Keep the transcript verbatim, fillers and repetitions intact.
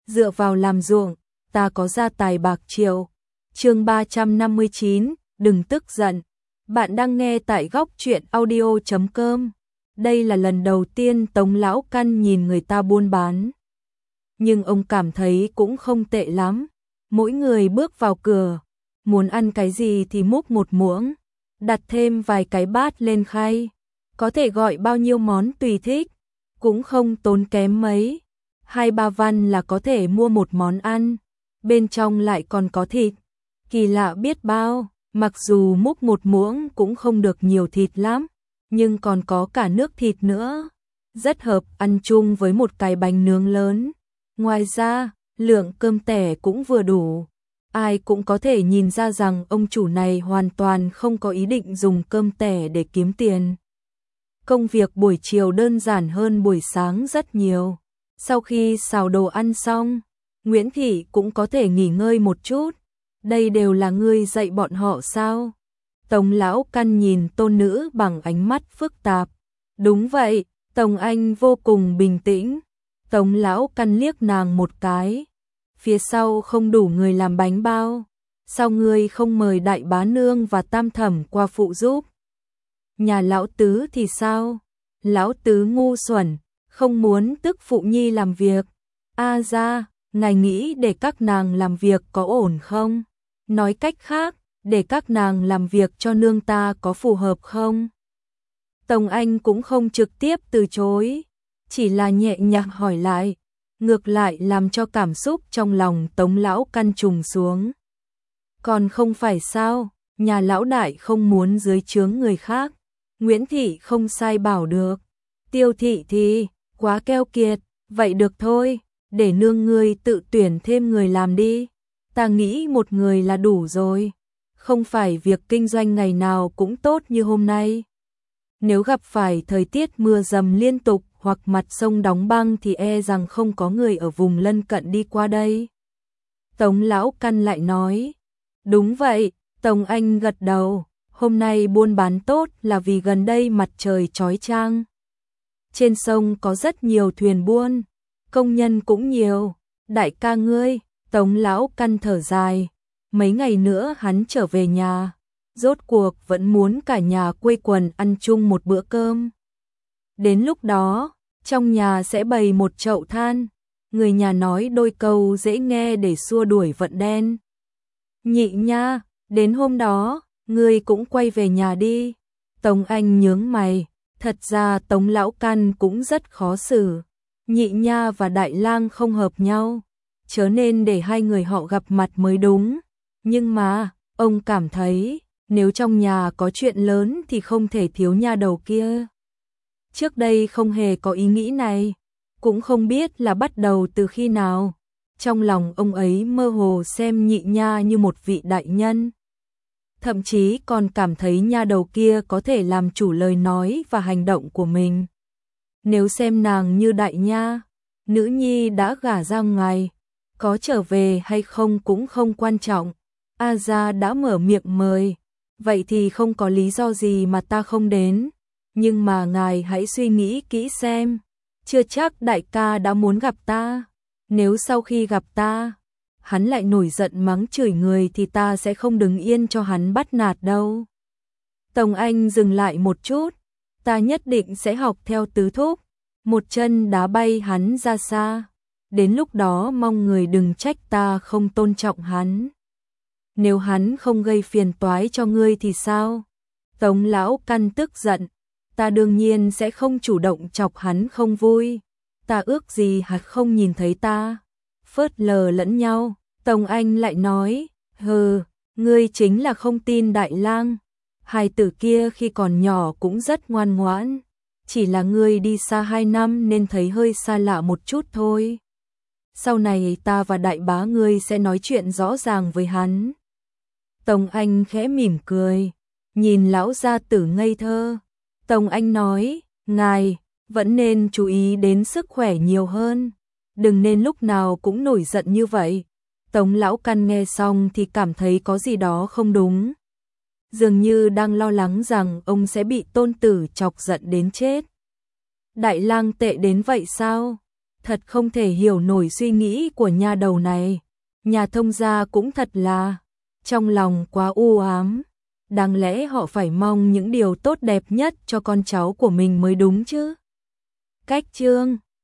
dựa vào làm ruộng, ta có gia tài bạc triệu. Chương ba trăm năm mươi chín, đừng tức giận. Bạn đang nghe tại góc truyện audio chấm com. Đây là lần đầu tiên Tống Lão Căn nhìn người ta buôn bán. Nhưng ông cảm thấy cũng không tệ lắm. Mỗi người bước vào cửa, muốn ăn cái gì thì múc một muỗng, đặt thêm vài cái bát lên khay. Có thể gọi bao nhiêu món tùy thích, cũng không tốn kém mấy. Hai ba văn là có thể mua một món ăn, bên trong lại còn có thịt. Kỳ lạ biết bao, mặc dù múc một muỗng cũng không được nhiều thịt lắm, nhưng còn có cả nước thịt nữa. Rất hợp ăn chung với một cái bánh nướng lớn. Ngoài ra, lượng cơm tẻ cũng vừa đủ. Ai cũng có thể nhìn ra rằng ông chủ này hoàn toàn không có ý định dùng cơm tẻ để kiếm tiền. Công việc buổi chiều đơn giản hơn buổi sáng rất nhiều. Sau khi xào đồ ăn xong, Nguyễn Thị cũng có thể nghỉ ngơi một chút. Đây đều là ngươi dạy bọn họ sao? Tống Lão Căn nhìn tôn nữ bằng ánh mắt phức tạp. Đúng vậy, Tống Anh vô cùng bình tĩnh. Tống Lão Căn liếc nàng một cái. Phía sau không đủ người làm bánh bao. Sao ngươi không mời đại bá nương và tam thẩm qua phụ giúp? Nhà lão tứ thì sao? Lão tứ ngu xuẩn, không muốn tức phụ nhi làm việc. A ra, ngài nghĩ để các nàng làm việc có ổn không? Nói cách khác, để các nàng làm việc cho nương ta có phù hợp không? Tống Anh cũng không trực tiếp từ chối, chỉ là nhẹ nhàng hỏi lại, ngược lại làm cho cảm xúc trong lòng Tống Lão Căn trùng xuống. Còn không phải sao, nhà lão đại không muốn dưới trướng người khác. Nguyễn Thị không sai bảo được. Tiêu Thị thì quá keo kiệt, vậy được thôi, để nương ngươi tự tuyển thêm người làm đi. Ta nghĩ một người là đủ rồi, không phải việc kinh doanh ngày nào cũng tốt như hôm nay. Nếu gặp phải thời tiết mưa dầm liên tục hoặc mặt sông đóng băng thì e rằng không có người ở vùng lân cận đi qua đây. Tống Lão Căn lại nói, đúng vậy, Tống Anh gật đầu, hôm nay buôn bán tốt là vì gần đây mặt trời chói chang. Trên sông có rất nhiều thuyền buôn, công nhân cũng nhiều. Đại ca ngươi, Tống Lão Căn thở dài, mấy ngày nữa hắn trở về nhà, rốt cuộc vẫn muốn cả nhà quây quần ăn chung một bữa cơm. Đến lúc đó, trong nhà sẽ bày một chậu than, người nhà nói đôi câu dễ nghe để xua đuổi vận đen. Nhị nha, đến hôm đó, ngươi cũng quay về nhà đi. Tống Anh nhướng mày, thật ra Tống Lão Căn cũng rất khó xử. Nhị nha và Đại Lang không hợp nhau, chớ nên để hai người họ gặp mặt mới đúng. Nhưng mà, ông cảm thấy, nếu trong nhà có chuyện lớn thì không thể thiếu nha đầu kia. Trước đây không hề có ý nghĩ này, cũng không biết là bắt đầu từ khi nào. Trong lòng ông ấy mơ hồ xem nhị nha như một vị đại nhân. Thậm chí còn cảm thấy nha đầu kia có thể làm chủ lời nói và hành động của mình. Nếu xem nàng như đại nha, nữ nhi đã gả ra ngoài, có trở về hay không cũng không quan trọng. A Gia đã mở miệng mời, vậy thì không có lý do gì mà ta không đến. Nhưng mà ngài hãy suy nghĩ kỹ xem, chưa chắc đại ca đã muốn gặp ta. Nếu sau khi gặp ta, hắn lại nổi giận mắng chửi người thì ta sẽ không đứng yên cho hắn bắt nạt đâu. Tống Anh dừng lại một chút, ta nhất định sẽ học theo tứ thúc, một chân đá bay hắn ra xa. Đến lúc đó mong người đừng trách ta không tôn trọng hắn. Nếu hắn không gây phiền toái cho ngươi thì sao? Tống Lão Căn tức giận, ta đương nhiên sẽ không chủ động chọc hắn không vui. Ta ước gì hắn không nhìn thấy ta. Phớt lờ lẫn nhau, Tống Anh lại nói, hừ, ngươi chính là không tin Đại Lang. Hài tử kia khi còn nhỏ cũng rất ngoan ngoãn, chỉ là ngươi đi xa hai năm nên thấy hơi xa lạ một chút thôi. Sau này ta và đại bá ngươi sẽ nói chuyện rõ ràng với hắn. Tống Anh khẽ mỉm cười, nhìn lão gia tử ngây thơ. Tống Anh nói, ngài vẫn nên chú ý đến sức khỏe nhiều hơn, đừng nên lúc nào cũng nổi giận như vậy. Tống Lão Căn nghe xong thì cảm thấy có gì đó không đúng. Dường như đang lo lắng rằng ông sẽ bị tôn tử chọc giận đến chết. Đại Lang tệ đến vậy sao? thật không thể hiểu nổi suy nghĩ của nhà đầu này. Nhà thông gia cũng thật là trong lòng quá u ám. Đáng lẽ họ phải mong những điều tốt đẹp nhất cho con cháu của mình mới đúng chứ. Cách chương